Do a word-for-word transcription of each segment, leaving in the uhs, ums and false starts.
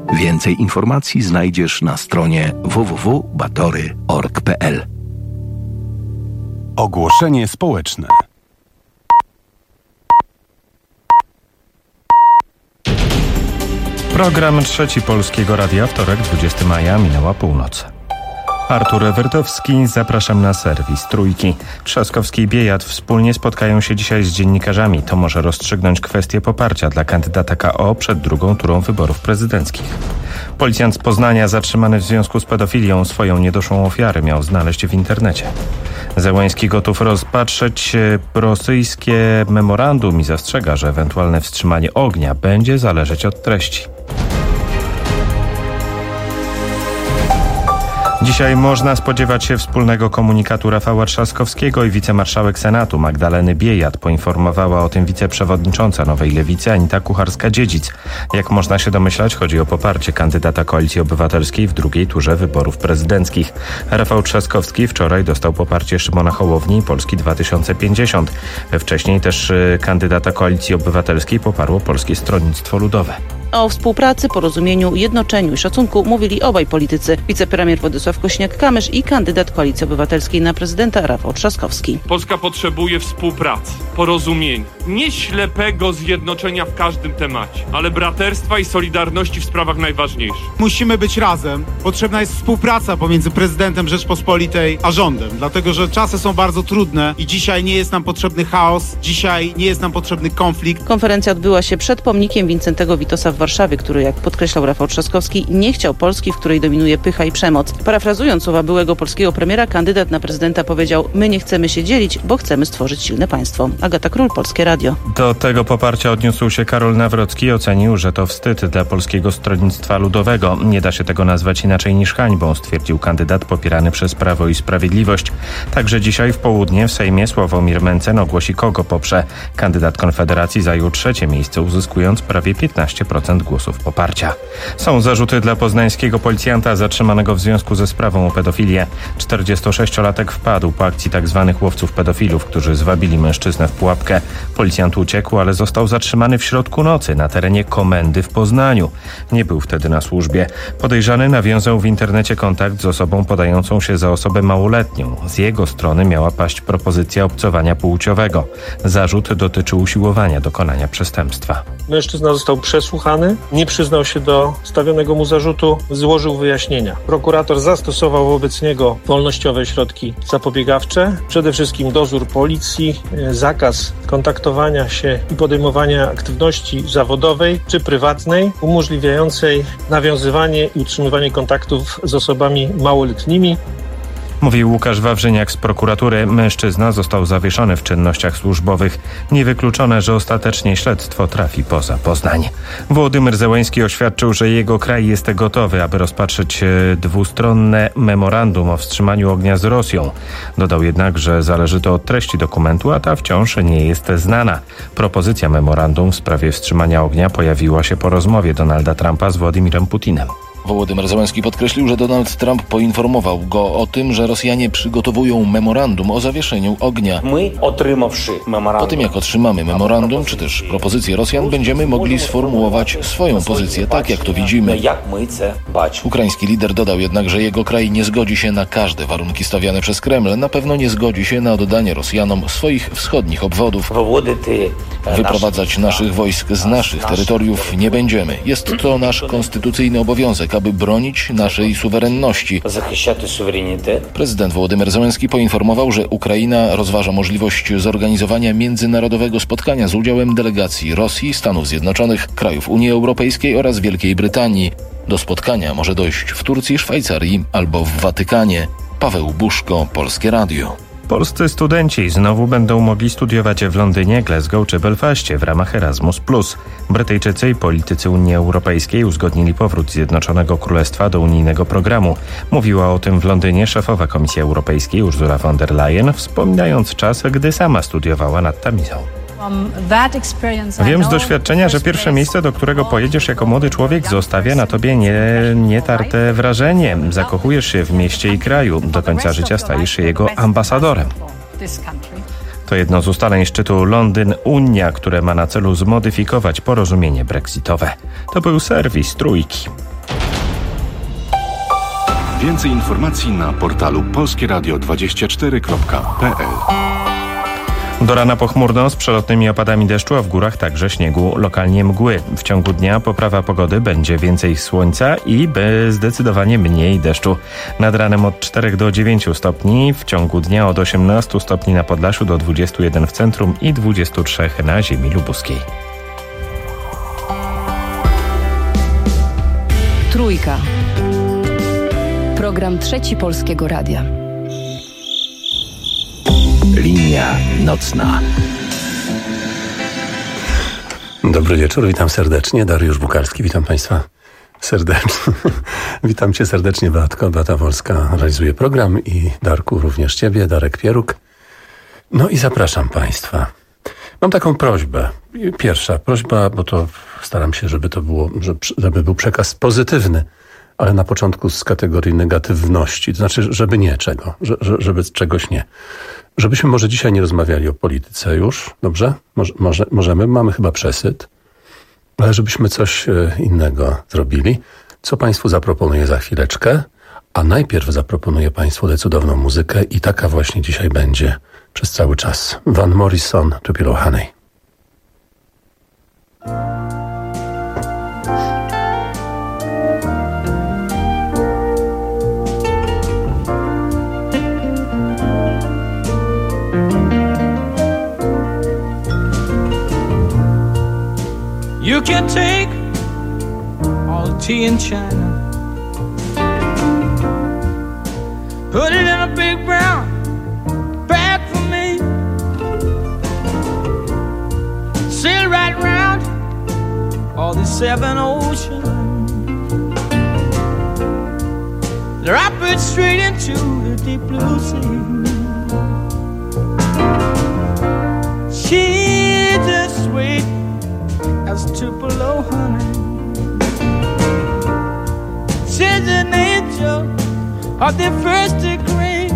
Więcej informacji znajdziesz na stronie w w w kropka batory kropka org kropka p l. Ogłoszenie społeczne. Program Trzeci Polskiego Radia, wtorek, dwudziestego maja, minęła północ. Artur Ewertowski, zapraszam na serwis Trójki. Trzaskowski i Biejat wspólnie spotkają się dzisiaj z dziennikarzami. To może rozstrzygnąć kwestię poparcia dla kandydata K O przed drugą turą wyborów prezydenckich. Policjant z Poznania zatrzymany w związku z pedofilią swoją niedoszłą ofiarę miał znaleźć w internecie. Zełański gotów rozpatrzeć rosyjskie memorandum i zastrzega, że ewentualne wstrzymanie ognia będzie zależeć od treści. Dzisiaj można spodziewać się wspólnego komunikatu Rafała Trzaskowskiego i wicemarszałek Senatu Magdaleny Biejat. Poinformowała o tym wiceprzewodnicząca Nowej Lewicy Anita Kucharska-Dziedzic. Jak można się domyślać, chodzi o poparcie kandydata Koalicji Obywatelskiej w drugiej turze wyborów prezydenckich. Rafał Trzaskowski wczoraj dostał poparcie Szymona Hołowni i Polski dwa tysiące pięćdziesiąt. Wcześniej też kandydata Koalicji Obywatelskiej poparło Polskie Stronnictwo Ludowe. O współpracy, porozumieniu, jednoczeniu i szacunku mówili obaj politycy. Wicepremier Władysław Kosiniak-Kamysz i kandydat Koalicji Obywatelskiej na prezydenta Rafał Trzaskowski. Polska potrzebuje współpracy, porozumienia, nie ślepego zjednoczenia w każdym temacie, ale braterstwa i solidarności w sprawach najważniejszych. Musimy być razem. Potrzebna jest współpraca pomiędzy prezydentem Rzeczpospolitej a rządem, dlatego że czasy są bardzo trudne i dzisiaj nie jest nam potrzebny chaos, dzisiaj nie jest nam potrzebny konflikt. Konferencja odbyła się przed pomnikiem Wincentego Witosa w Warszawie, który, jak podkreślał Rafał Trzaskowski, nie chciał Polski, w której dominuje pycha i przemoc. Parafrazując słowa byłego polskiego premiera, kandydat na prezydenta powiedział: my nie chcemy się dzielić, bo chcemy stworzyć silne państwo. Agata Król, Polskie Radio. Do tego poparcia odniósł się Karol Nawrocki i ocenił, że to wstyd dla Polskiego Stronnictwa Ludowego. Nie da się tego nazwać inaczej niż hańbą, stwierdził kandydat popierany przez Prawo i Sprawiedliwość. Także dzisiaj w południe w Sejmie Sławomir Mencen ogłosi, kogo poprze. Kandydat Konfederacji zajął trzecie miejsce, uzyskując prawie piętnaście procent głosów poparcia. Są zarzuty dla poznańskiego policjanta zatrzymanego w związku ze sprawą o pedofilię. czterdziestosześciolatek wpadł po akcji tzw. łowców pedofilów, którzy zwabili mężczyznę w pułapkę. Policjant uciekł, ale został zatrzymany w środku nocy na terenie komendy w Poznaniu. Nie był wtedy na służbie. Podejrzany nawiązał w internecie kontakt z osobą podającą się za osobę małoletnią. Z jego strony miała paść propozycja obcowania płciowego. Zarzut dotyczył usiłowania dokonania przestępstwa. Mężczyzna został przesłuchany, nie przyznał się do stawionego mu zarzutu, złożył wyjaśnienia. Prokurator zastosował wobec niego wolnościowe środki zapobiegawcze, przede wszystkim dozór policji, zakaz kontaktowania się i podejmowania aktywności zawodowej czy prywatnej umożliwiającej nawiązywanie i utrzymywanie kontaktów z osobami małoletnimi. Mówił Łukasz Wawrzyniak z prokuratury. Mężczyzna został zawieszony w czynnościach służbowych. Niewykluczone, że ostatecznie śledztwo trafi poza Poznań. Wołodymyr Zełański oświadczył, że jego kraj jest gotowy, aby rozpatrzeć dwustronne memorandum o wstrzymaniu ognia z Rosją. Dodał jednak, że zależy to od treści dokumentu, a ta wciąż nie jest znana. Propozycja memorandum w sprawie wstrzymania ognia pojawiła się po rozmowie Donalda Trumpa z Władimirem Putinem. Wołodymyr Zełański podkreślił, że Donald Trump poinformował go o tym, że Rosjanie przygotowują memorandum o zawieszeniu ognia. Po tym, jak otrzymamy memorandum, czy też propozycję Rosjan, będziemy mogli sformułować swoją pozycję, tak jak to widzimy. Ukraiński lider dodał jednak, że jego kraj nie zgodzi się na każde warunki stawiane przez Kreml. Na pewno nie zgodzi się na oddanie Rosjanom swoich wschodnich obwodów. Wyprowadzać naszych wojsk z naszych terytoriów nie będziemy. Jest to nasz konstytucyjny obowiązek, aby bronić naszej suwerenności. Prezydent Wołodymyr Zełański poinformował, że Ukraina rozważa możliwość zorganizowania międzynarodowego spotkania z udziałem delegacji Rosji, Stanów Zjednoczonych, krajów Unii Europejskiej oraz Wielkiej Brytanii. Do spotkania może dojść w Turcji, Szwajcarii albo w Watykanie. Paweł Buszko, Polskie Radio. Polscy studenci znowu będą mogli studiować w Londynie, Glasgow czy Belfaście w ramach Erasmus plus. Brytyjczycy i politycy Unii Europejskiej uzgodnili powrót Zjednoczonego Królestwa do unijnego programu. Mówiła o tym w Londynie szefowa Komisji Europejskiej Ursula von der Leyen, wspominając czas, gdy sama studiowała nad Tamizą. Wiem z doświadczenia, że pierwsze miejsce, do którego pojedziesz jako młody człowiek, zostawia na tobie nie, nietarte wrażenie. Zakochujesz się w mieście i kraju. Do końca życia stajesz się jego ambasadorem. To jedno z ustaleń szczytu Londyn-Unia, które ma na celu zmodyfikować porozumienie brexitowe. To był serwis Trójki. Więcej informacji na portalu polskie radio dwadzieścia cztery kropka p l. Do rana pochmurno z przelotnymi opadami deszczu, a w górach także śniegu, lokalnie mgły. W ciągu dnia poprawa pogody, będzie więcej słońca i zdecydowanie mniej deszczu. Nad ranem od czterech do dziewięciu stopni, w ciągu dnia od osiemnastu stopni na Podlasiu do dwudziestu jeden w centrum i dwudziestu trzech na ziemi lubuskiej. Trójka. Program Trzeci Polskiego Radia. Linia nocna. Dobry wieczór, witam serdecznie. Dariusz Bukalski, witam Państwa serdecznie. Witam Cię serdecznie, Beatko. Beata Wolska realizuje program i Darku, również Ciebie, Darek Pieruk. No i zapraszam Państwa. Mam taką prośbę. Pierwsza prośba, bo to staram się, żeby to było, żeby był przekaz pozytywny, ale na początku z kategorii negatywności. To znaczy, żeby nie czego, żeby czegoś nie. Żebyśmy może dzisiaj nie rozmawiali o polityce już, dobrze? Może, może, możemy, mamy chyba przesyt, ale żebyśmy coś innego zrobili, co Państwu zaproponuję za chwileczkę, a najpierw zaproponuję Państwu decydowną muzykę i taka właśnie dzisiaj będzie przez cały czas. Van Morrison, Tupelo Honey. You can take all the tea in China, put it in a big brown bag for me, sail right round all the seven oceans, drop it straight into the deep blue sea. She's as sweet as Tupelo honey. She's an angel of the first degree.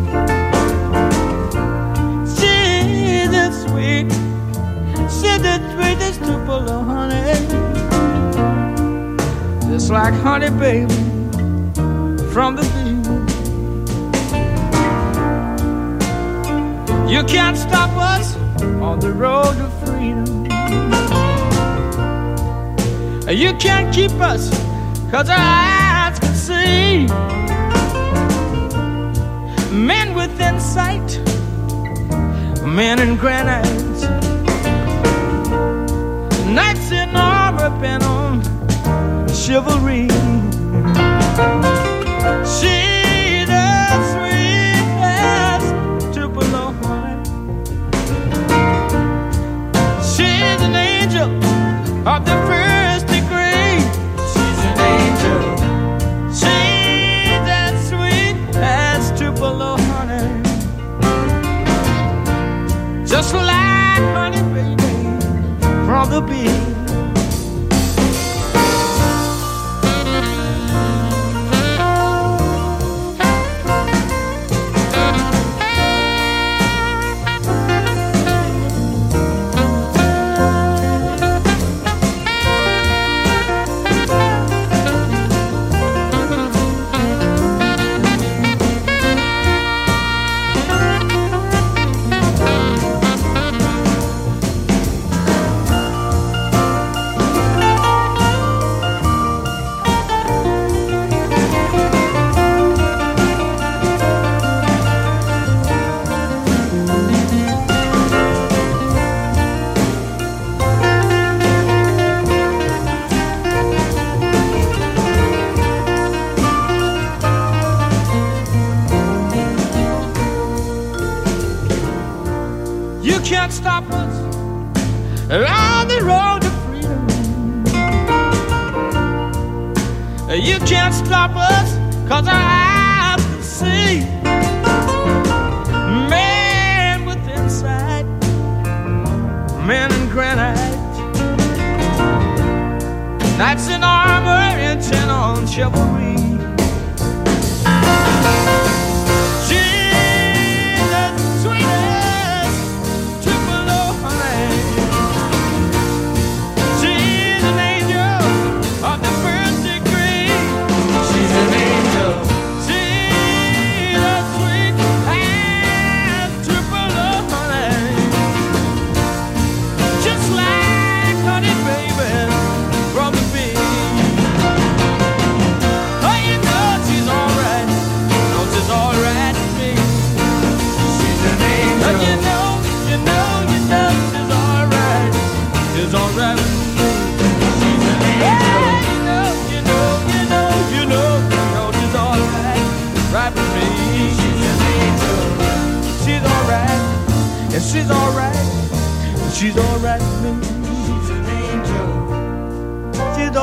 She's as sweet, she's as sweet as Tupelo honey. Just like honey, baby, from the bee. You can't stop us on the road to freedom. You can't keep us, 'cause our eyes can see. Men within sight, men in granite, knights in armor bent on chivalry. She's as sweet as Tupelo honey. She's an angel of the first degree. She's an angel. She's as sweet as Tupelo honey. Just like honey, baby, from the bee. Can't stop us on the road to freedom. You can't stop us, 'cause our eyes can see. Men with insight, men in granite, knights in armor intent on chivalry.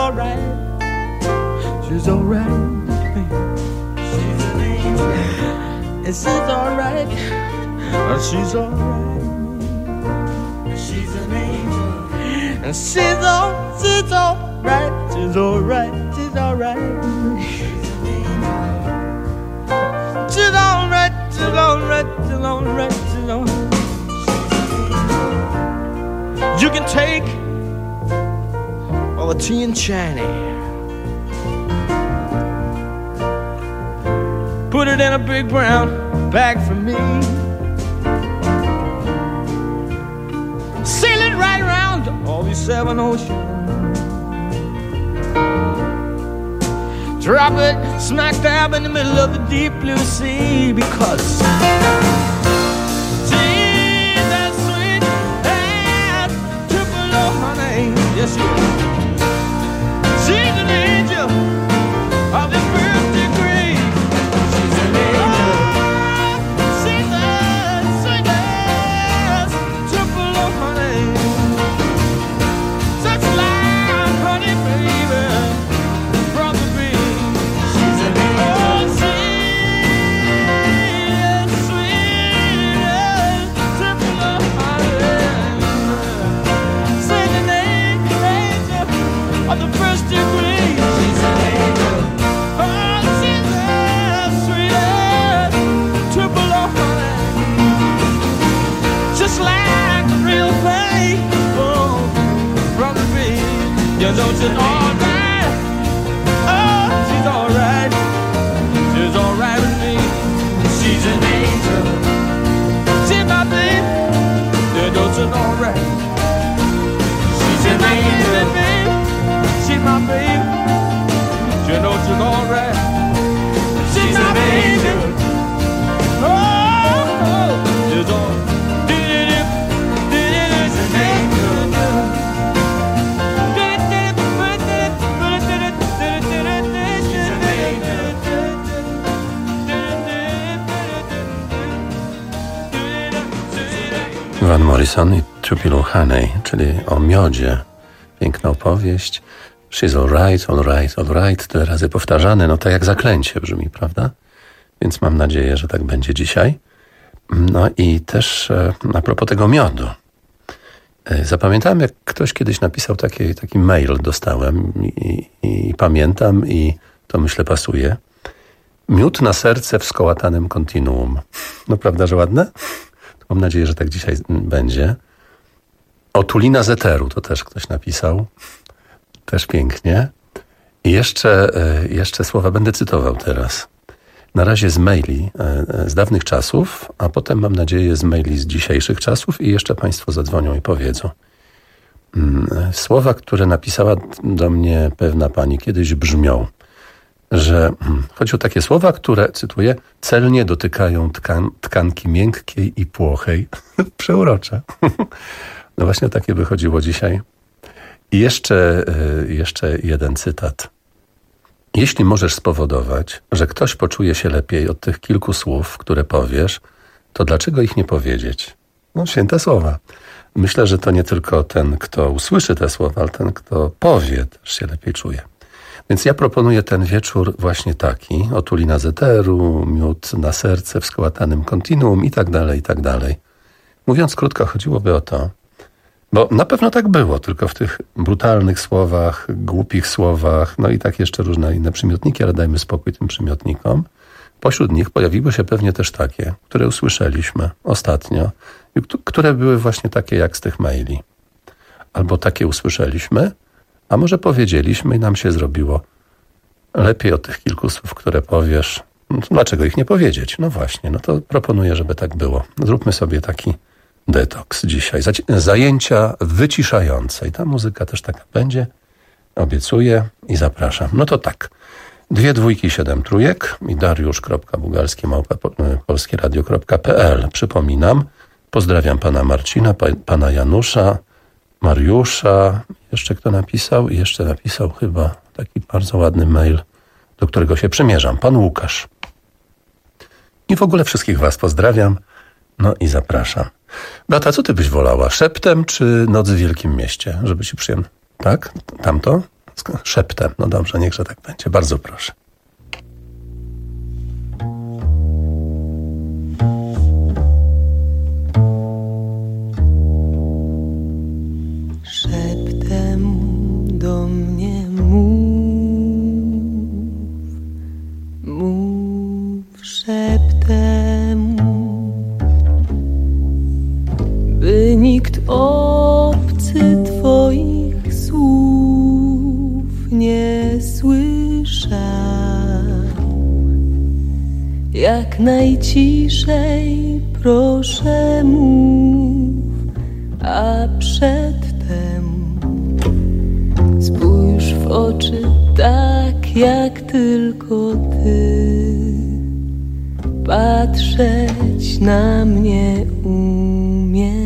alright. She's alright. She's an angel. And she's alright. She's alright. She's an angel. And she's all, she's alright. She's alright. She's alright. She's an angel. She's alright. She's alright. She's alright. She's alright. You can take all the tea and China, put it in a big brown bag for me, sail it right around all these seven oceans, drop it smack dab in the middle of the deep blue sea, because yes, you are. She's an angel of the first degree. She's an angel. Oh, she's a sweetest triple of honey, such like honey, baby, from the bee. She's an angel. Oh, she's sweetest triple of honey. She's an angel of the first degree. She's an angel. Oh, she's the sweetest triple of honey, just like the real thing, oh, from the bee. You know she's alright. Oh, she's alright. She's alright with me. She's an angel. She's my baby. You know she's alright. She's an angel, baby. She's my baby. You know she's alright. She's my baby. Oh, oh, she's all. She's an angel. Van Morrison i Tupelo Honey, czyli o miodzie. Piękna opowieść. She's alright, alright, alright. Tyle razy powtarzane, no to jak zaklęcie brzmi, prawda? Więc mam nadzieję, że tak będzie dzisiaj. No i też e, a propos tego miodu. E, zapamiętałem, jak ktoś kiedyś napisał taki, taki mail, dostałem i, i, i pamiętam i to myślę pasuje. Miód na serce w skołatanym kontinuum. No prawda, że ładne? Mam nadzieję, że tak dzisiaj będzie. Otulina z eteru, to też ktoś napisał. Też pięknie. I jeszcze, jeszcze słowa będę cytował teraz. Na razie z maili z dawnych czasów, a potem mam nadzieję z maili z dzisiejszych czasów i jeszcze Państwo zadzwonią i powiedzą. Słowa, które napisała do mnie pewna pani kiedyś brzmią, że chodzi o takie słowa, które, cytuję, celnie dotykają tkan- tkanki miękkiej i płochej. Przeurocze. No właśnie takie by chodziło dzisiaj. I jeszcze, jeszcze jeden cytat. Jeśli możesz spowodować, że ktoś poczuje się lepiej od tych kilku słów, które powiesz, to dlaczego ich nie powiedzieć? No, święte słowa. Myślę, że to nie tylko ten, kto usłyszy te słowa, ale ten, kto powie, też się lepiej czuje. Więc ja proponuję ten wieczór właśnie taki. Otulina z eteru, miód na serce w skołatanym kontinuum i tak dalej, i tak dalej. Mówiąc krótko, chodziłoby o to, bo na pewno tak było, tylko w tych brutalnych słowach, głupich słowach, no i tak jeszcze różne inne przymiotniki, ale dajmy spokój tym przymiotnikom. Pośród nich pojawiły się pewnie też takie, które usłyszeliśmy ostatnio, i które były właśnie takie jak z tych maili. Albo takie usłyszeliśmy, a może powiedzieliśmy i nam się zrobiło lepiej od tych kilku słów, które powiesz. No to dlaczego ich nie powiedzieć? No właśnie, no to proponuję, żeby tak było. Zróbmy sobie taki detoks dzisiaj. Zajęcia wyciszające. I ta muzyka też taka będzie. Obiecuję i zapraszam. No to tak. Dwie dwójki, siedem trójek i dariusz kropka bugalski małpa polskie radio kropka p l. Przypominam, pozdrawiam pana Marcina, pa, pana Janusza, Mariusza. Jeszcze kto napisał? I jeszcze napisał chyba taki bardzo ładny mail, do którego się przymierzam. Pan Łukasz. I w ogóle wszystkich was pozdrawiam. No i zapraszam. Beata, co ty byś wolała? Szeptem czy Noc w Wielkim Mieście? Żeby ci przyjemnie... Tak? Tamto? szeptem. No dobrze, niechże tak będzie. Bardzo proszę. Szeptem do mnie mów, mów szeptem, by nikt obcy twoich słów nie słyszał. Jak najciszej proszę mów, a przedtem spójrz w oczy tak jak tylko ty. Patrzeć na mnie umiesz.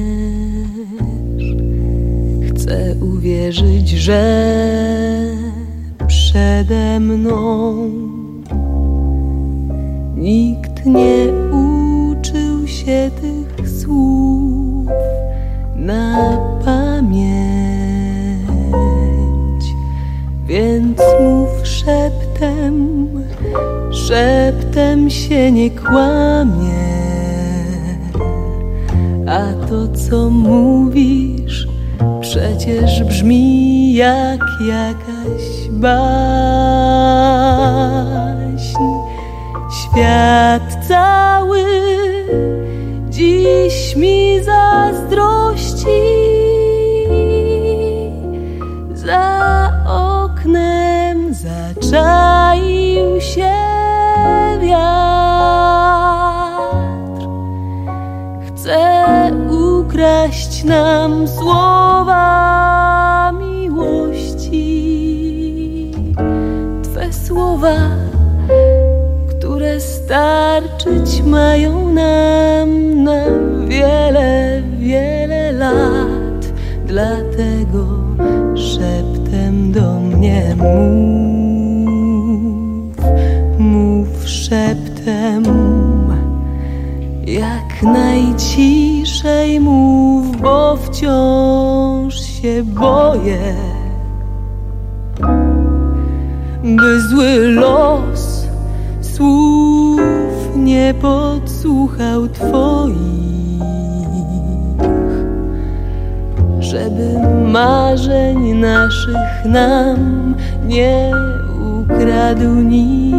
Chcę uwierzyć, że przede mną nikt nie uczył się tych słów na pamięć. Więc mów szeptem, szeptem się nie kłamie. A to, co mówisz, przecież brzmi jak jakaś baśń. Świat cały dziś mi zazdrości. Za oknem zaczaił się wiatr. Chce ukraść nam słowa miłości. Twe słowa, które starczyć mają nam na wiele, wiele lat. Dlatego szeptem do mnie mów, mów szeptem, jak najciszej mów, bo wciąż się boję, by zły los słów nie podsłuchał twoich, żeby marzeń naszych nam nie ukradł nikt.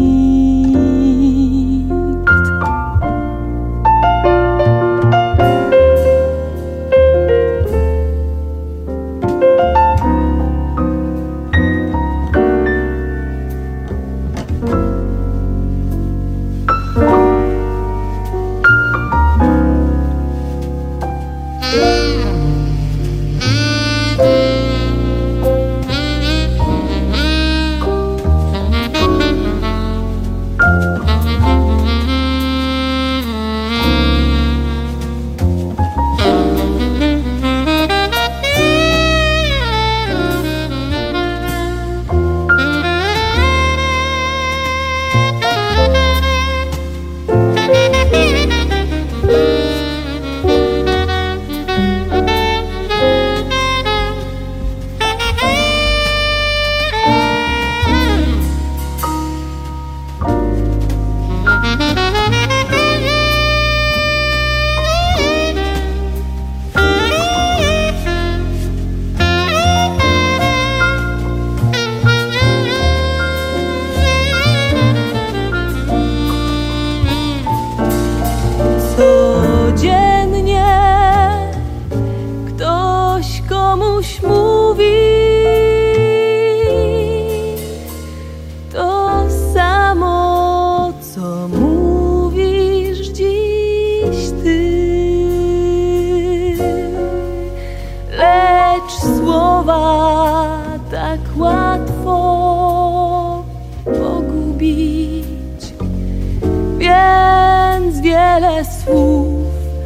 Wiele słów,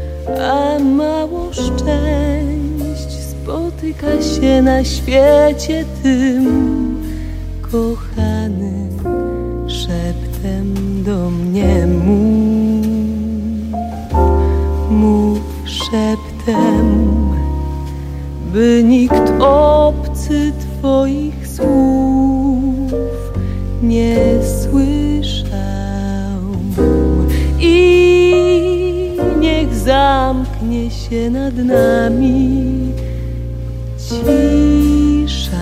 a mało szczęść spotyka się na świecie tym. Kochany, szeptem do mnie mów, mów szeptem, by nikt obcy twoich słów nie słyszał. I niech zamknie się nad nami cisza,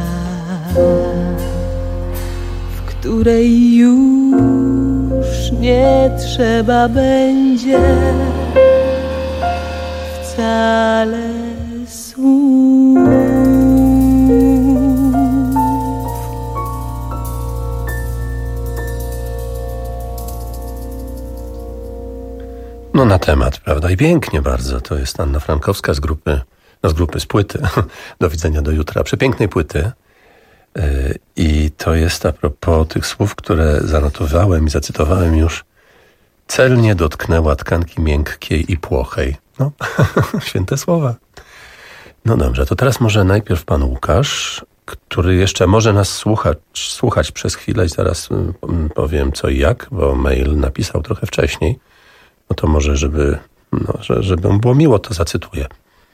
w której już nie trzeba będzie wcale słów. No na temat, prawda? I pięknie bardzo. To jest Anna Frankowska z grupy, no z grupy, z płyty. Do widzenia do jutra. Przepięknej płyty. I to jest a propos tych słów, które zanotowałem i zacytowałem już. Celnie dotknęła tkanki miękkiej i płochej. No, święte słowa. No dobrze, to teraz może najpierw pan Łukasz, który jeszcze może nas słuchać, słuchać przez chwilę i zaraz powiem co i jak, bo mail napisał trochę wcześniej. No to może, żeby, no, żeby mu było miło, to zacytuję.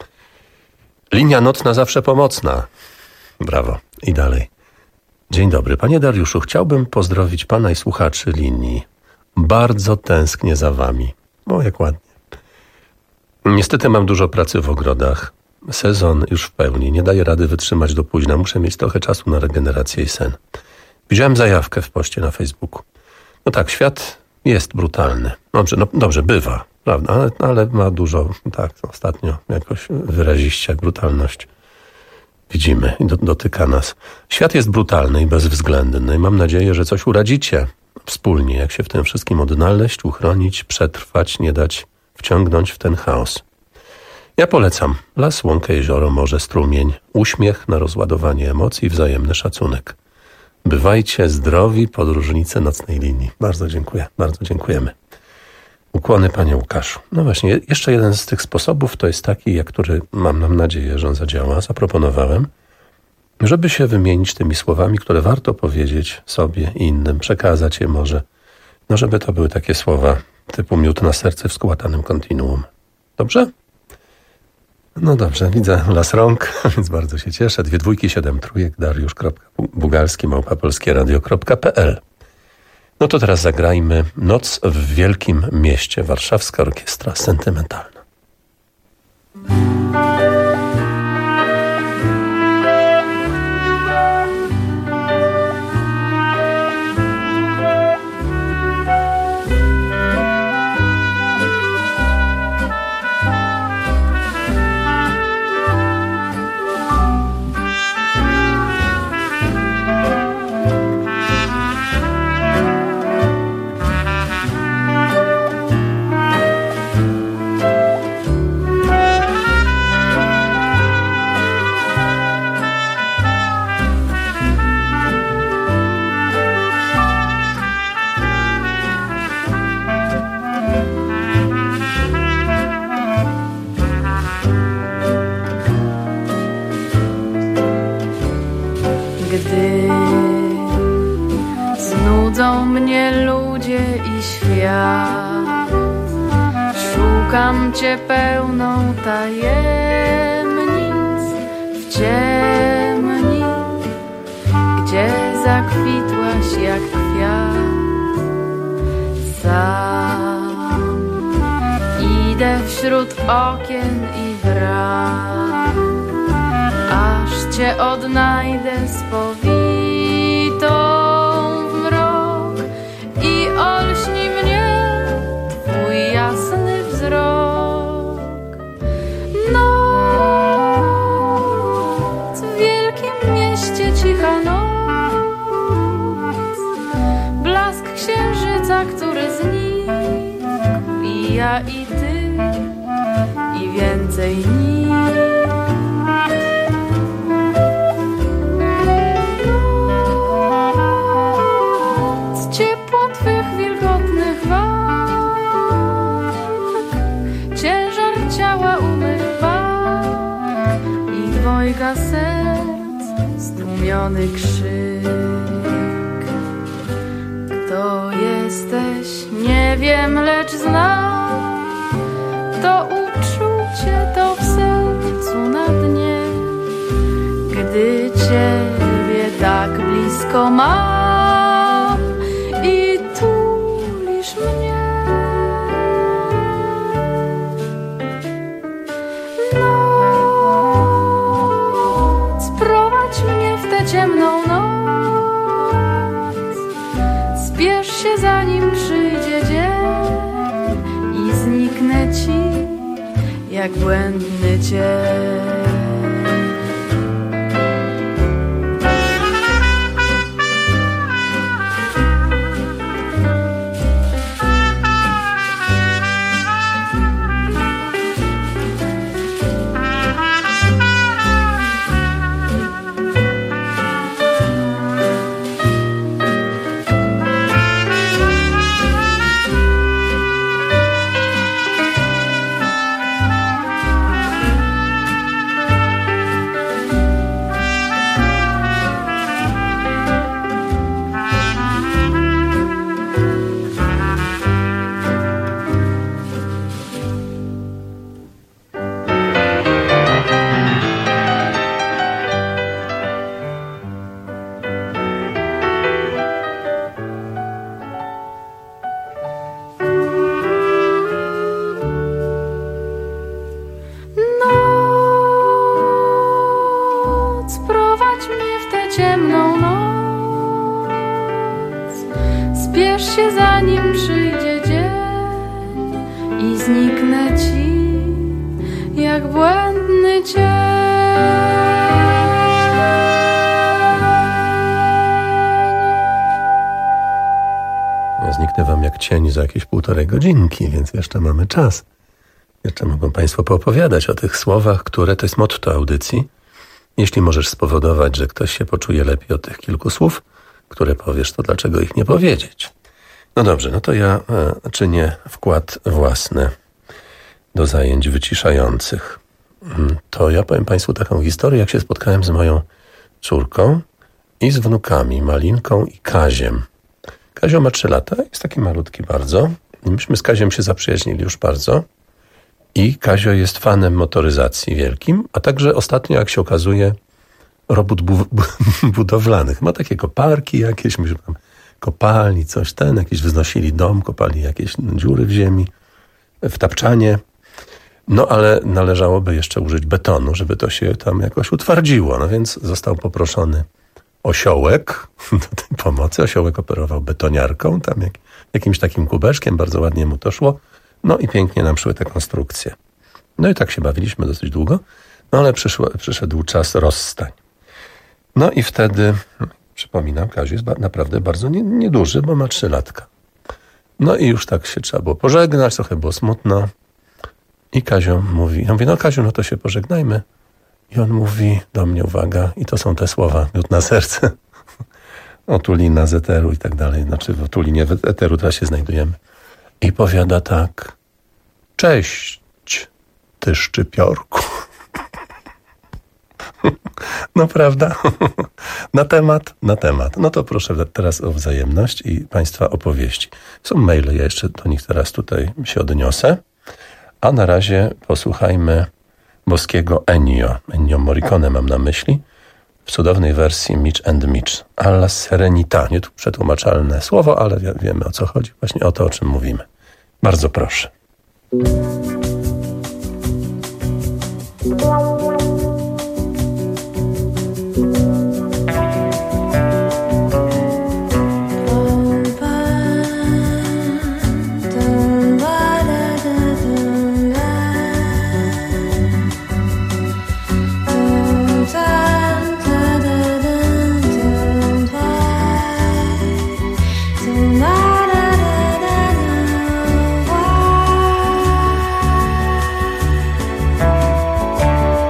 Linia nocna zawsze pomocna. Brawo. I dalej. Dzień dobry. Panie Dariuszu, chciałbym pozdrowić pana i słuchaczy linii. Bardzo tęsknię za wami. O, jak ładnie. Niestety mam dużo pracy w ogrodach. Sezon już w pełni. Nie daję rady wytrzymać do późna. Muszę mieć trochę czasu na regenerację i sen. Widziałem zajawkę w poście na Facebooku. No tak, świat jest brutalny. Dobrze, no dobrze, bywa, prawda? Ale, ale ma dużo, tak, ostatnio jakoś wyraziście brutalność widzimy i do, dotyka nas. Świat jest brutalny i bezwzględny i mam nadzieję, że coś uradzicie wspólnie, jak się w tym wszystkim odnaleźć, uchronić, przetrwać, nie dać wciągnąć w ten chaos. Ja polecam las, łąkę, jezioro, morze, strumień, uśmiech na rozładowanie emocji, wzajemny szacunek. Bywajcie zdrowi, podróżnicy nocnej linii. Bardzo dziękuję, bardzo dziękujemy. Ukłony panie Łukaszu. No właśnie, jeszcze jeden z tych sposobów to jest taki, jak który mam, mam nadzieję, że on zadziała. Zaproponowałem, żeby się wymienić tymi słowami, które warto powiedzieć sobie i innym, przekazać je może. No żeby to były takie słowa typu miód na serce w składanym kontinuum. Dobrze? No dobrze, widzę las rąk, więc bardzo się cieszę. Dwie dwójki, siedem trójek, dariusz.bugalski, małpa polskieradio kropka pe el. No to teraz zagrajmy Noc w Wielkim Mieście, Warszawska Orkiestra Sentymentalna. Gdy znudzą mnie ludzie i świat, szukam cię pełną tajemnic w ciemni, gdzie zakwitłaś jak kwiat. Sam idę wśród okien i bram, aż cię odnajdę spowitą w mrok i olśni mnie twój jasny wzrok. Noc w wielkim mieście, cicha noc, blask księżyca, który znikł, i ja i ty, i więcej nic. Serc, stłumiony krzyk. Kto jesteś, nie wiem, lecz znam to uczucie, to w sercu na dnie. Gdy ciebie tak blisko mam, ciemną noc. Spiesz się zanim przyjdzie dzień i zniknę ci jak błędny cień. Cień za jakieś półtorej godzinki, więc jeszcze mamy czas. Jeszcze mogą Państwo poopowiadać o tych słowach, które to jest motto audycji. Jeśli możesz spowodować, że ktoś się poczuje lepiej od tych kilku słów, które powiesz, to dlaczego ich nie powiedzieć? No dobrze, no to ja e, czynię wkład własny do zajęć wyciszających. To ja powiem Państwu taką historię, jak się spotkałem z moją córką i z wnukami, Malinką i Kaziem. Kazio ma trzy lata, jest taki malutki bardzo. Myśmy z Kaziem się zaprzyjaźnili już bardzo. I Kazio jest fanem motoryzacji wielkim, a także ostatnio, jak się okazuje, robót bu- bu- budowlanych. Ma takie koparki jakieś, myśmy tam kopalni, coś ten, jakieś wznosili dom, kopali jakieś dziury w ziemi, w tapczanie. No ale należałoby jeszcze użyć betonu, żeby to się tam jakoś utwardziło. No więc został poproszony osiołek do tej pomocy. Osiołek operował betoniarką, tam jak, jakimś takim kubeczkiem, bardzo ładnie mu to szło. No i pięknie nam szły te konstrukcje. No i tak się bawiliśmy dosyć długo, no ale przyszło, przyszedł czas rozstań. No i wtedy, przypominam, Kaziu jest ba- naprawdę bardzo nie, nieduży, bo ma trzy latka. No i już tak się trzeba było pożegnać, trochę było smutno. I Kazio mówi, ja mówię, no Kaziu, no to się pożegnajmy. I on mówi do mnie, uwaga, i to są te słowa, miód na serce, otulina z eteru i tak dalej, znaczy w otulinie w eteru teraz się znajdujemy. I powiada tak, cześć, ty szczypiorku. No prawda? Na temat, na temat. No to proszę teraz o wzajemność i Państwa opowieści. Są maile, ja jeszcze do nich teraz tutaj się odniosę. A na razie posłuchajmy boskiego Ennio. Ennio Morricone mam na myśli. W cudownej wersji Mitch and Mitch. Alla Serenità. Nie tu przetłumaczalne słowo, ale wie, wiemy o co chodzi. Właśnie o to, o czym mówimy. Bardzo proszę. Thank you.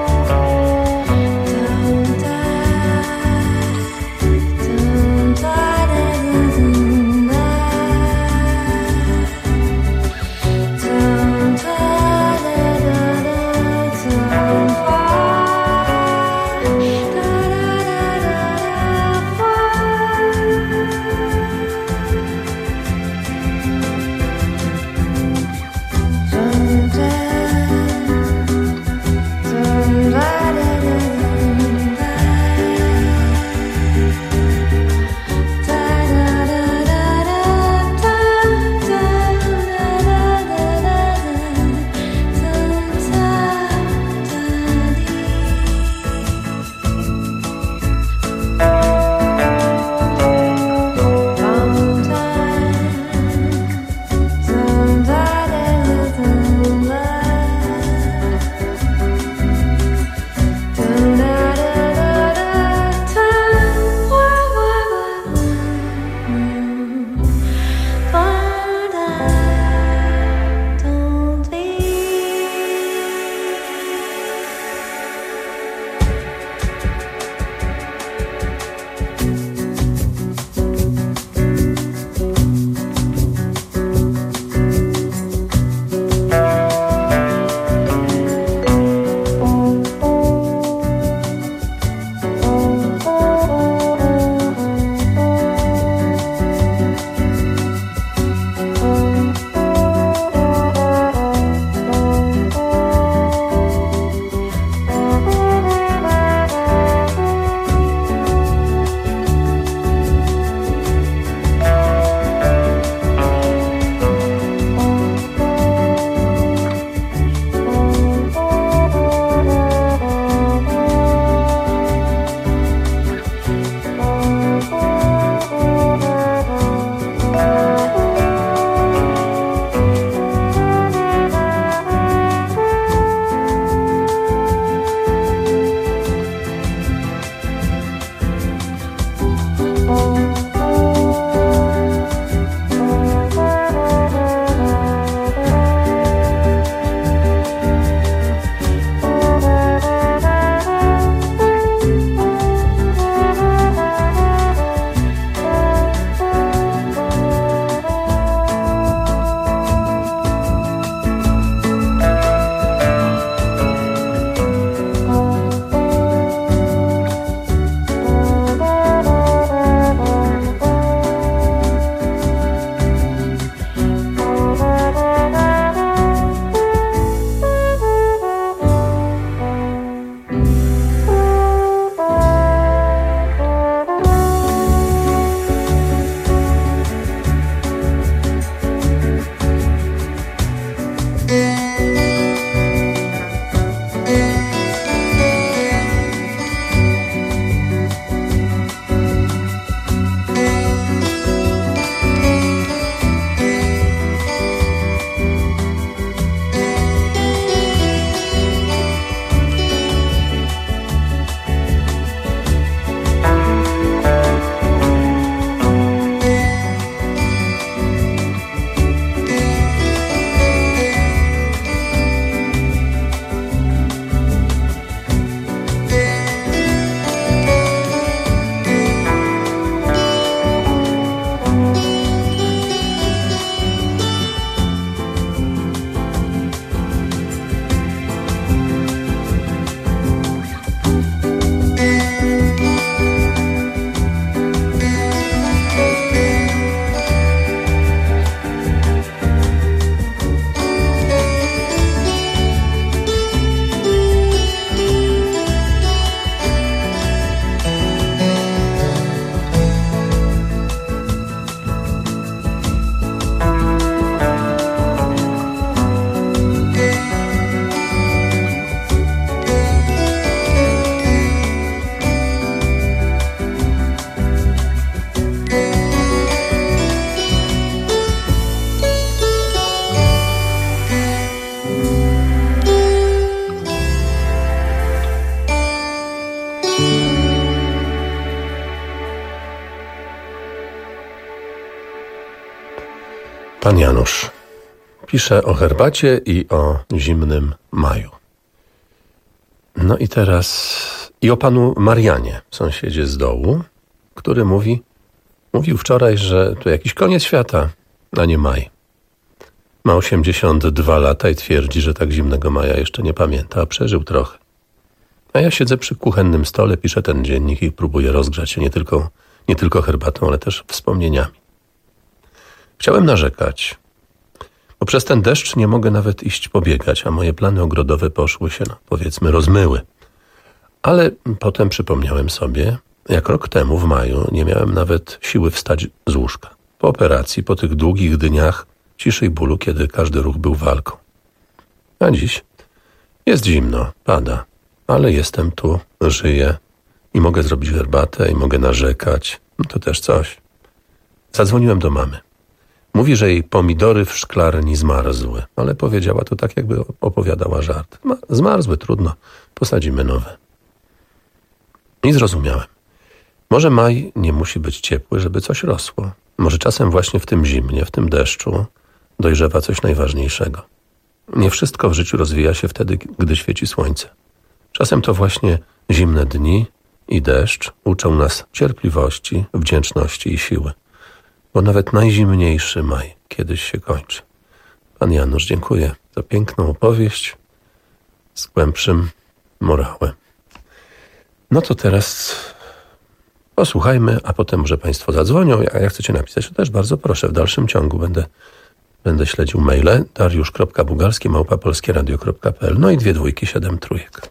Pan Janusz pisze o herbacie i o zimnym maju. No i teraz i o panu Marianie, sąsiedzie z dołu, który mówi, mówił wczoraj, że to jakiś koniec świata, a nie maj. Ma osiemdziesiąt dwa lata i twierdzi, że tak zimnego maja jeszcze nie pamięta, a przeżył trochę. A ja siedzę przy kuchennym stole, piszę ten dziennik i próbuję rozgrzać się nie tylko, nie tylko herbatą, ale też wspomnieniami. Chciałem narzekać, bo przez ten deszcz nie mogę nawet iść pobiegać, a moje plany ogrodowe poszły się, no, powiedzmy, rozmyły. Ale potem przypomniałem sobie, jak rok temu w maju nie miałem nawet siły wstać z łóżka. Po operacji, po tych długich dniach ciszy i bólu, kiedy każdy ruch był walką. A dziś jest zimno, pada, ale jestem tu, żyję i mogę zrobić herbatę i mogę narzekać. No to też coś. Zadzwoniłem do mamy. Mówi, że jej pomidory w szklarni zmarzły, ale powiedziała to tak, jakby opowiadała żart. Zmarzły, trudno, posadzimy nowe. I zrozumiałem. Może maj nie musi być ciepły, żeby coś rosło. Może czasem właśnie w tym zimnie, w tym deszczu dojrzewa coś najważniejszego. Nie wszystko w życiu rozwija się wtedy, gdy świeci słońce. Czasem to właśnie zimne dni i deszcz uczą nas cierpliwości, wdzięczności i siły. Bo nawet najzimniejszy maj kiedyś się kończy. Pan Janusz, dziękuję za piękną opowieść z głębszym morałem. No to teraz posłuchajmy, a potem może państwo zadzwonią, a jak chcecie napisać, to też bardzo proszę. W dalszym ciągu będę, będę śledził maile dariusz kropka bugalski małpa polskie radio kropka p l. No i dwie dwójki, siedem trójek.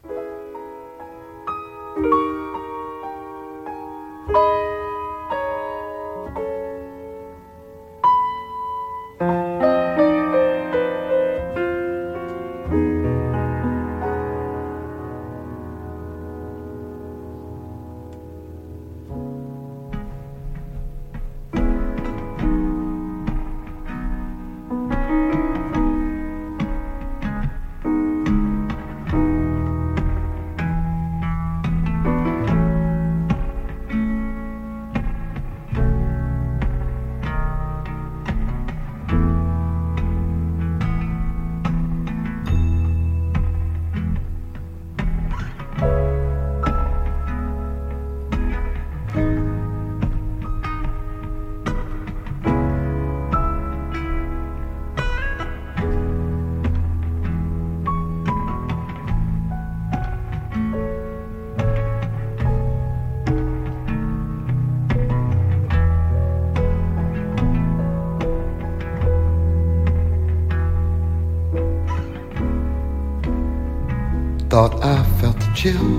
Thought I felt the chill.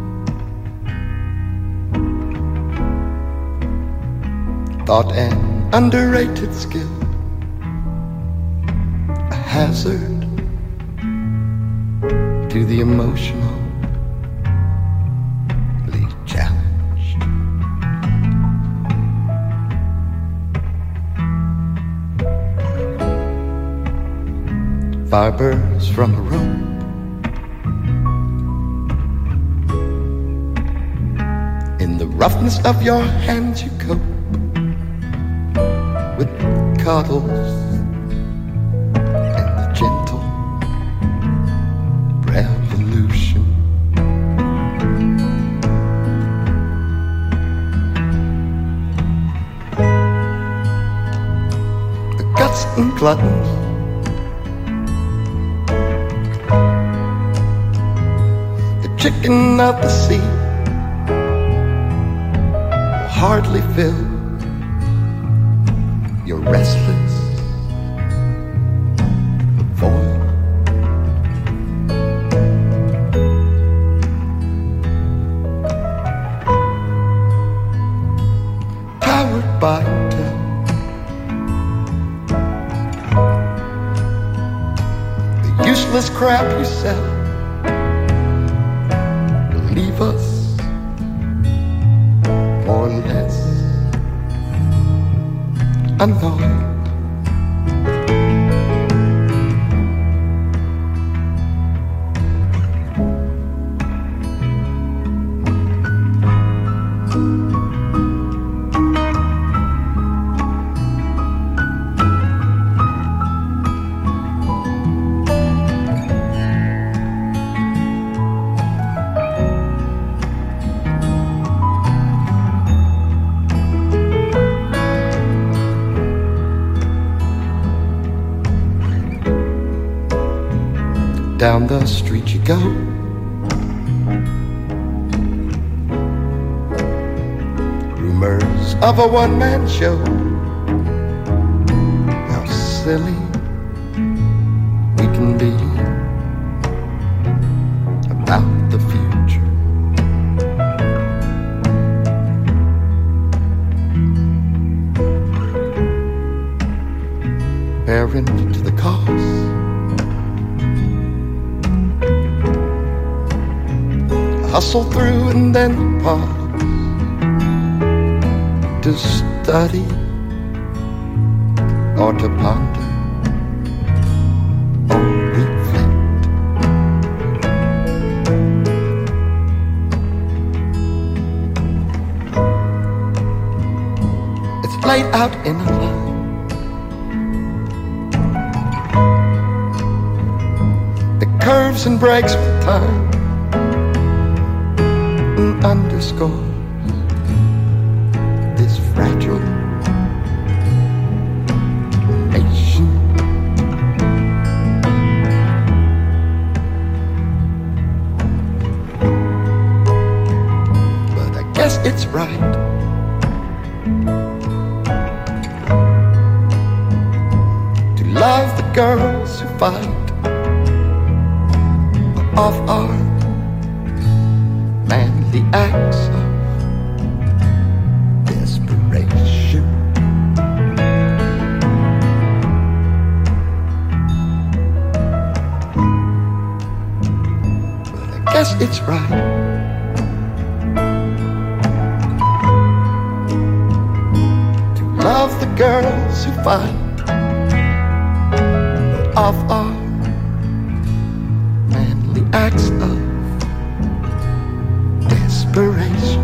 Thought an underrated skill, a hazard to the emotionally challenged. Fibers from a rope, in the roughness of your hands you cope with cuddles and the gentle revolution. The guts and gluttons, the chicken of the sea will hardly fill your restless void. Powered by doubt, the useless crap you sell will leave us more or less annoyed. down the street you go. Rumors of a one-man show. How silly we can be about the future. Parent to the cause. Hustle through and then pause to study or to ponder or reflect. It's laid out in a line. It curves and breaks with time and underscores this fragile nation. But I guess it's right to love the girls who fight of our manly acts of desperation. But I guess it's right to love the girls who fight of our manly acts of desperation.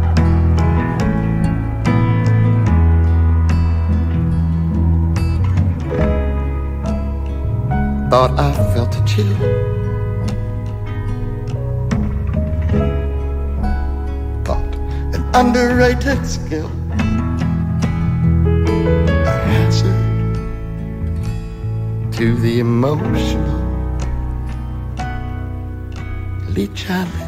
Thought I felt a chill. Thought an underrated skill, a hazard to the emotionally challenged.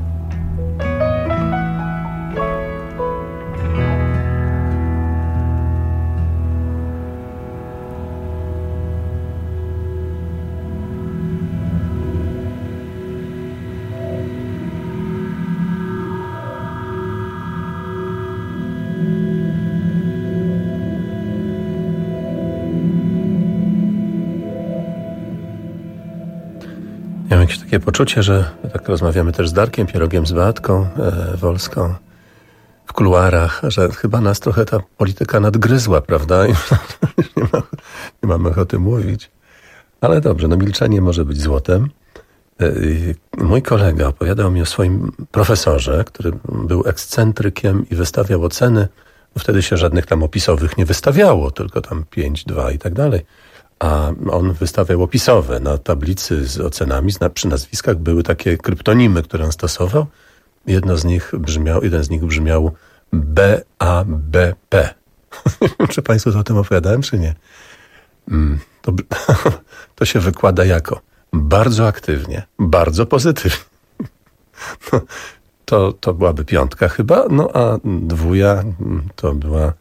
Mam jakieś takie poczucie, że tak rozmawiamy też z Darkiem Pierogiem, z Beatką e, Wolską w kuluarach, że chyba nas trochę ta polityka nadgryzła, prawda? I nie, ma, nie mamy ochoty mówić. Ale dobrze, no milczenie może być złotem. E, mój kolega opowiadał mi o swoim profesorze, który był ekscentrykiem i wystawiał oceny. Wtedy się żadnych tam opisowych nie wystawiało, tylko tam pięć, dwa i tak dalej. A on wystawiał opisowe na tablicy z ocenami. Przy nazwiskach były takie kryptonimy, które on stosował. Jedno z nich brzmiał, jeden z nich brzmiał B A B P. Czy Państwu o tym opowiadałem, czy nie? To, to się wykłada jako bardzo aktywnie, bardzo pozytywnie. No, to, to byłaby piątka chyba, no a dwuja to była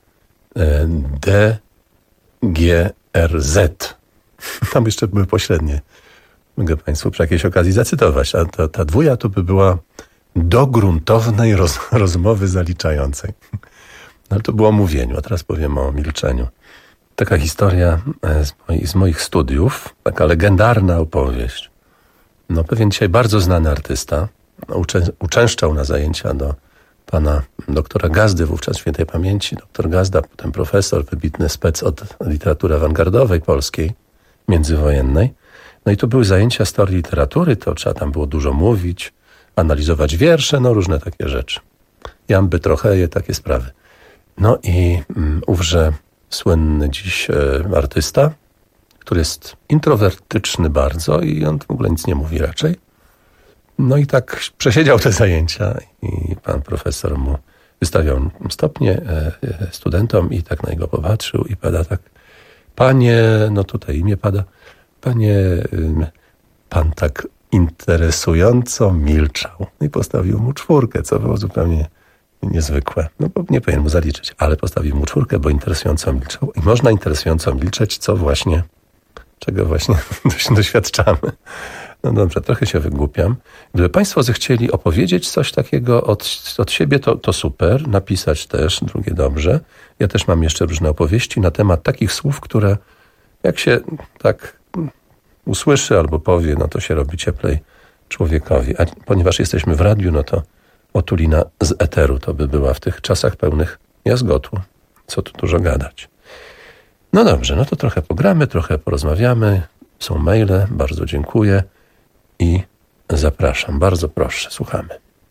D G R Z. Tam jeszcze były pośrednie. Mogę Państwu przy jakiejś okazji zacytować. A ta, ta dwuja to by była do gruntownej roz, rozmowy zaliczającej. No, ale to było o mówieniu, a teraz powiem o milczeniu. Taka historia z moich, z moich studiów, taka legendarna opowieść. No, pewien dzisiaj bardzo znany artysta uczę, uczęszczał na zajęcia do pana doktora Gazdy, wówczas świętej pamięci. Doktor Gazda, potem profesor, wybitny spec od literatury awangardowej polskiej, międzywojennej. No i to były zajęcia z teorii literatury, to trzeba tam było dużo mówić, analizować wiersze, no różne takie rzeczy. Jamby trochę, je takie sprawy. No i um, ówże słynny dziś e, artysta, który jest introwertyczny bardzo i on w ogóle nic nie mówi raczej. No i tak przesiedział te zajęcia i pan profesor mu wystawiał stopnie e, studentom i tak na niego popatrzył i pada tak: panie, no tutaj imię pada, panie, pan tak interesująco milczał. I postawił mu czwórkę, co było zupełnie niezwykłe. No bo nie powinien mu zaliczyć, ale postawił mu czwórkę, bo interesująco milczał. I można interesująco milczeć, co właśnie, czego właśnie doświadczamy. No dobrze, trochę się wygłupiam. Gdyby państwo zechcieli opowiedzieć coś takiego od, od siebie, to, to super. Napisać też, drugie dobrze. Ja też mam jeszcze różne opowieści na temat takich słów, które jak się tak usłyszy albo powie, no to się robi cieplej człowiekowi. A ponieważ jesteśmy w radiu, no to otulina z eteru to by była w tych czasach pełnych jazgotu. Co tu dużo gadać. No dobrze, no to trochę pogramy, trochę porozmawiamy. Są maile, bardzo dziękuję i zapraszam. Bardzo proszę, słuchamy.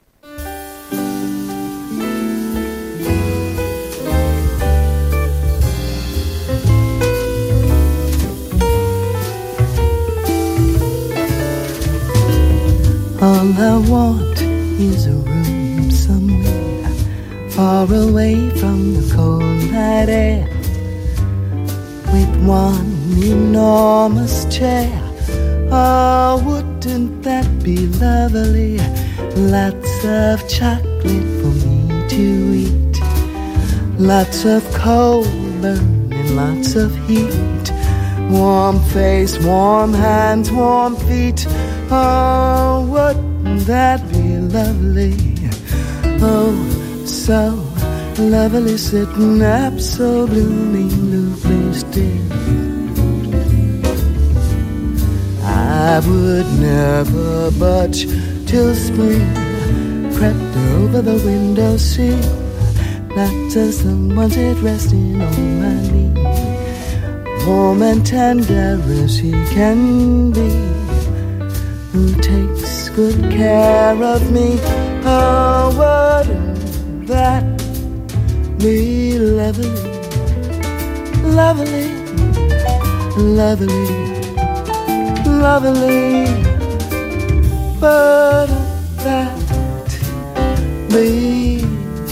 All I want is a room somewhere far away from the cold night air, with one enormous chair. Oh, wouldn't that be lovely? Lots of chocolate for me to eat, lots of coal burning, lots of heat, warm face, warm hands, warm feet. Oh, wouldn't that be lovely? Oh, so lovely, sitting up so bloomingly still. I would never budge till spring crept over the windowsill, not till someone's head resting on my knee, warm and tender as he can be, who takes good care of me. Oh, wouldn't that be lovely, lovely, lovely, lovely? Wouldn't that be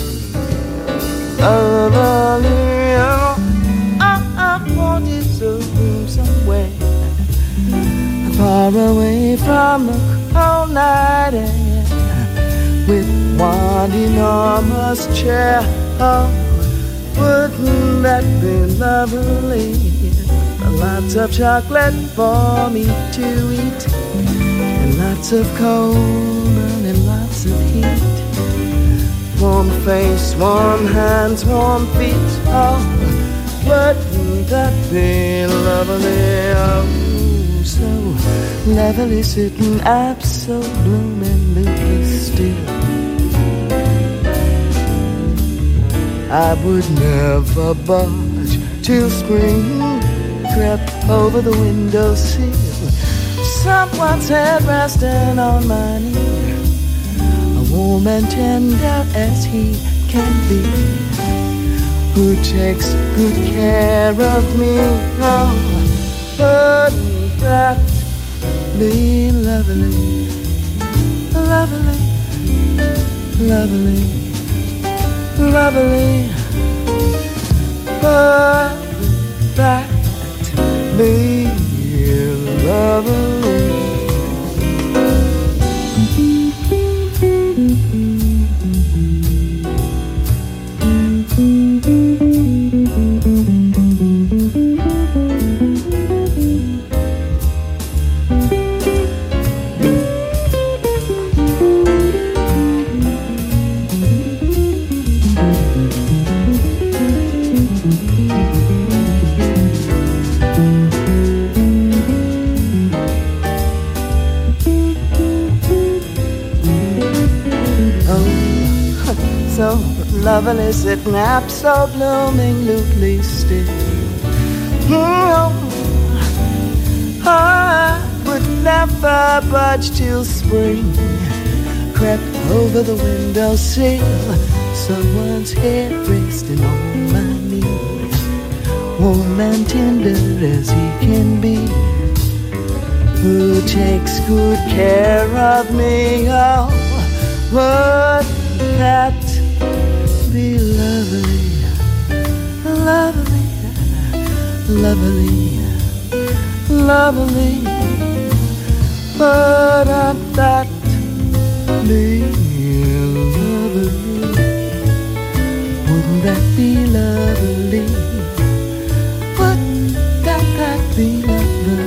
lovely? Oh, I, I want it a room somewhere far away from the cold night air, with one enormous chair. Oh, wouldn't that be lovely? Lots of chocolate for me to eat, and lots of coal and lots of heat, warm face, warm hands, warm feet. Oh, wouldn't that be lovely? Oh, so lovely, sitting up so bloomingly still. I would never budge till spring crept over the windowsill, someone's head resting on my knee, a warm and tender as he can be, who takes good care of me. Oh, wouldn't that be lovely, lovely, lovely, lovely? Wouldn't that be lovely? Lovely, sitting up so bloomingly still. Oh, I would never budge till spring crept over the windowsill, someone's head resting on my knee, warm and tender as he can be, who takes good care of me. Oh, wouldn't that be lovely, lovely, lovely, lovely? but I thought me lovely. Wouldn't that be lovely? Wouldn't that, that be lovely?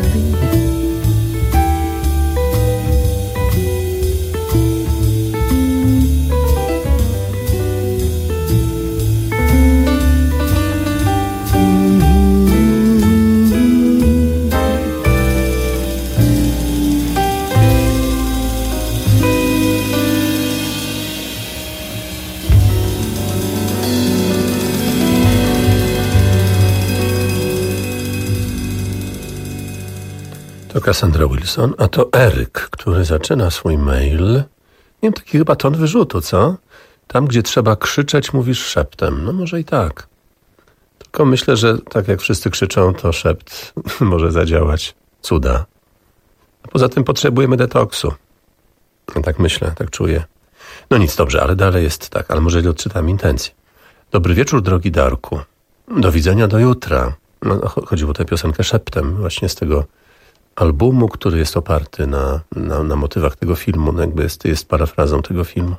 To Cassandra Wilson, a to Eryk, który zaczyna swój mail. Nie wiem, taki chyba ton wyrzutu, co? Tam, gdzie trzeba krzyczeć, mówisz szeptem. No może i tak. Tylko myślę, że tak jak wszyscy krzyczą, to szept może zadziałać cuda. A poza tym potrzebujemy detoksu. No tak myślę, tak czuję. No nic, dobrze, ale dalej jest tak, ale może odczytam intencję. Dobry wieczór, drogi Darku. Do widzenia do jutra. No, chodziło o tę piosenkę szeptem, właśnie z tego albumu, który jest oparty na, na, na motywach tego filmu, no jakby jest, jest parafrazą tego filmu.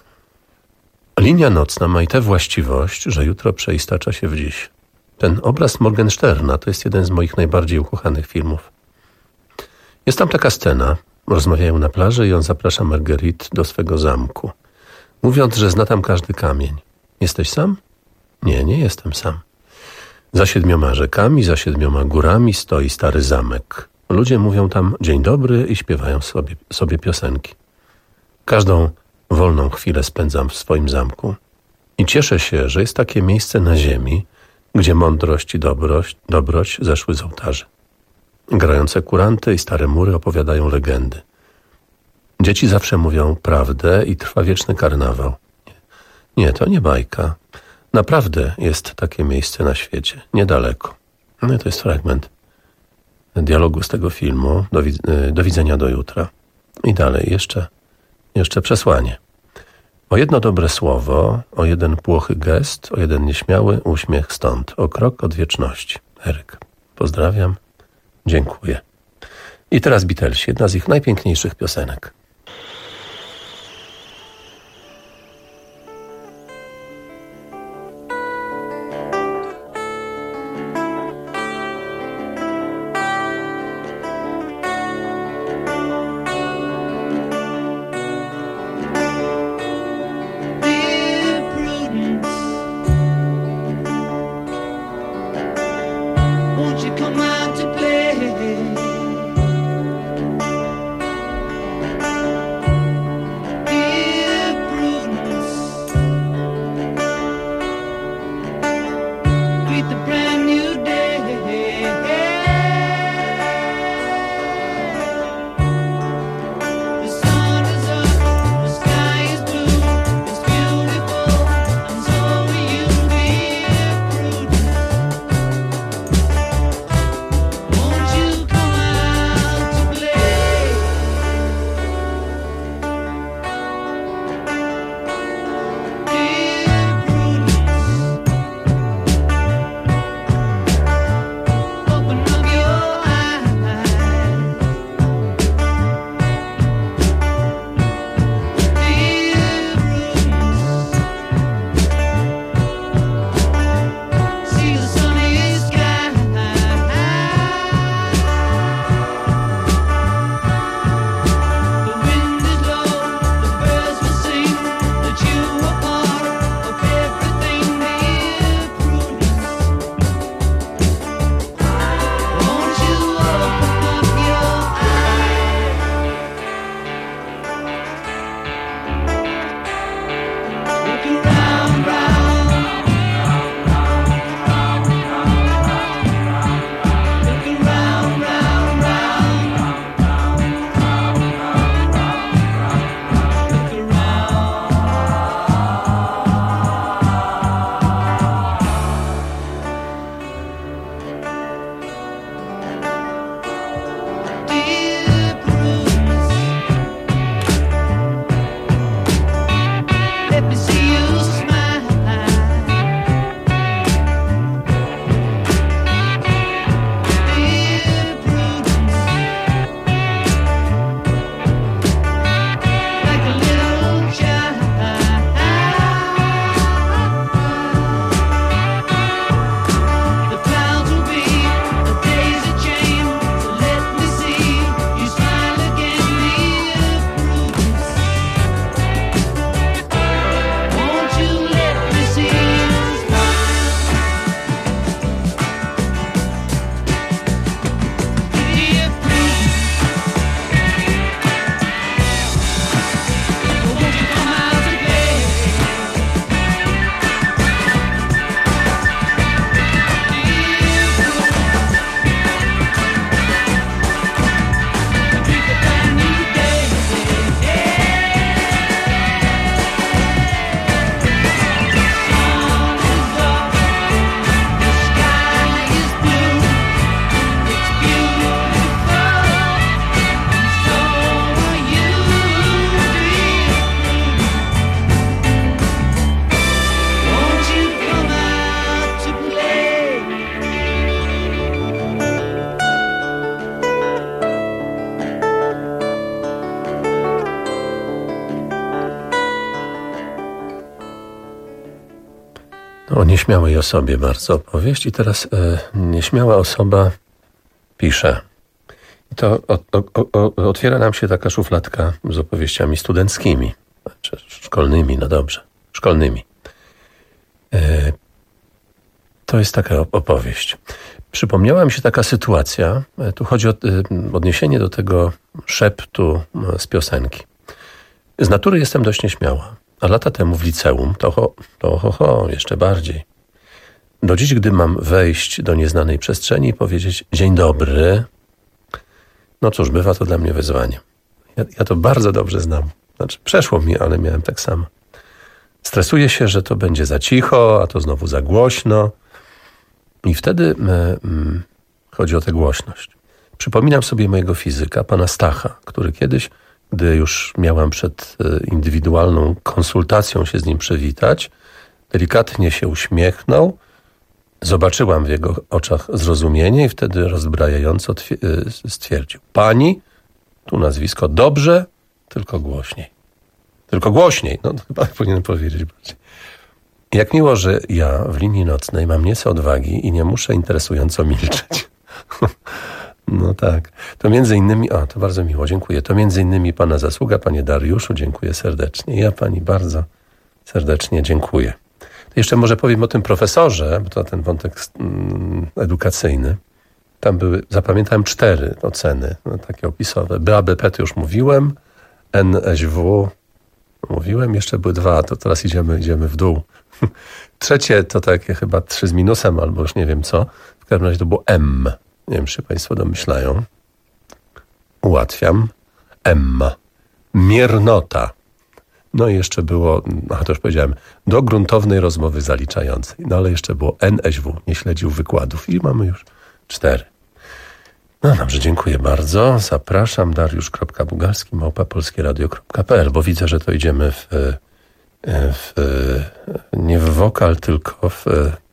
Linia nocna ma i tę właściwość, że jutro przeistacza się w dziś. Ten obraz Morgensterna to jest jeden z moich najbardziej ukochanych filmów. Jest tam taka scena, rozmawiają na plaży i on zaprasza Marguerite do swego zamku, mówiąc, że zna tam każdy kamień. Jesteś sam? Nie, nie jestem sam. Za siedmioma rzekami, za siedmioma górami stoi stary zamek. Ludzie mówią tam dzień dobry i śpiewają sobie, sobie piosenki. Każdą wolną chwilę spędzam w swoim zamku i cieszę się, że jest takie miejsce na ziemi, gdzie mądrość i dobroć, dobroć zeszły z ołtarzy. Grające kuranty i stare mury opowiadają legendy. Dzieci zawsze mówią prawdę i trwa wieczny karnawał. Nie, to nie bajka. Naprawdę jest takie miejsce na świecie, niedaleko. No i to jest fragment dialogu z tego filmu. Do, do widzenia do jutra. I dalej jeszcze, jeszcze przesłanie. O jedno dobre słowo, o jeden płochy gest, o jeden nieśmiały uśmiech stąd, o krok od wieczności. Eryk. Pozdrawiam. Dziękuję. I teraz Beatlesi, jedna z ich najpiękniejszych piosenek. Come out to play. o nieśmiałej osobie bardzo opowieść i teraz e, nieśmiała osoba pisze. I to o, o, o, otwiera nam się taka szufladka z opowieściami studenckimi, znaczy szkolnymi, no dobrze, szkolnymi. E, to jest taka opowieść. Przypomniała mi się taka sytuacja, e, tu chodzi o e, odniesienie do tego szeptu e, z piosenki. Z natury jestem dość nieśmiała. A lata temu w liceum to ho, to ho, ho, jeszcze bardziej. Do dziś, gdy mam wejść do nieznanej przestrzeni i powiedzieć dzień dobry, no cóż, bywa to dla mnie wyzwanie. Ja, ja to bardzo dobrze znam. Znaczy, przeszło mi, ale miałem tak samo. Stresuję się, że to będzie za cicho, a to znowu za głośno. I wtedy e, mm, chodzi o tę głośność. Przypominam sobie mojego fizyka, pana Stacha, który kiedyś, gdy już miałam przed indywidualną konsultacją się z nim przywitać, delikatnie się uśmiechnął, zobaczyłam w jego oczach zrozumienie i wtedy rozbrajająco stwierdził: pani, tu nazwisko, dobrze, tylko głośniej. Tylko głośniej, no chyba powinienem powiedzieć bardziej. Jak miło, że ja w linii nocnej mam nieco odwagi i nie muszę interesująco milczeć. No tak. To między innymi, o, to bardzo miło, dziękuję. To między innymi pana zasługa, panie Dariuszu, dziękuję serdecznie. Ja pani bardzo serdecznie dziękuję. To jeszcze może powiem o tym profesorze, bo to ten wątek mm, edukacyjny. Tam były, zapamiętałem cztery oceny, no, takie opisowe. B A B P to już mówiłem, N S W mówiłem, jeszcze były dwa, to teraz idziemy, idziemy w dół. Trzecie to takie chyba trzy z minusem, albo już nie wiem co. W każdym razie to było M. Nie wiem, czy państwo domyślają. Ułatwiam. Emma. Miernota. No i jeszcze było, a to już powiedziałem, do gruntownej rozmowy zaliczającej. No ale jeszcze było N S W. Nie śledził wykładów. I mamy już cztery. No dobrze, dziękuję bardzo. Zapraszam. Dariusz kropka bugalski małpa polskie radio kropka p l, bo widzę, że to idziemy w, w nie w wokal, tylko w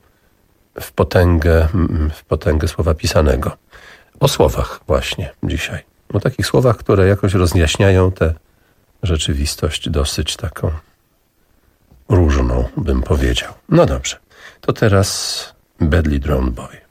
w potęgę, w potęgę słowa pisanego. O słowach właśnie dzisiaj. O takich słowach, które jakoś rozjaśniają tę rzeczywistość dosyć taką różną, bym powiedział. No dobrze. To teraz Badly Drawn Boy.